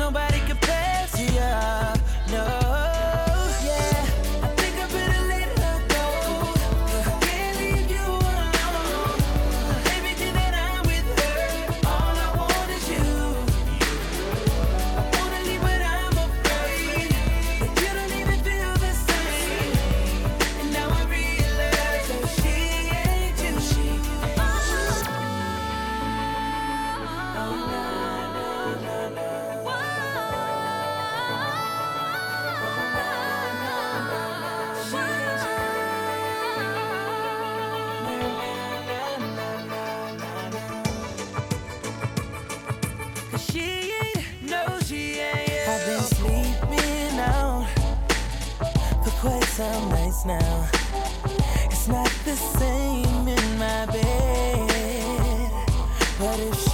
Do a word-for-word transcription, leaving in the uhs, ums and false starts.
nobody compares to you. No, yeah. I think I better let her go. I can't leave you alone. Everything that I'm with her, all I want is you. I wanna leave, but I'm afraid that you don't even feel the same. And now I realize that she ain't you. She ain't you. Oh, no, no, no, no. Cause she ain't, no, she ain't you. I've been sleeping out for quite some nights now. It's not the same in my bed, but if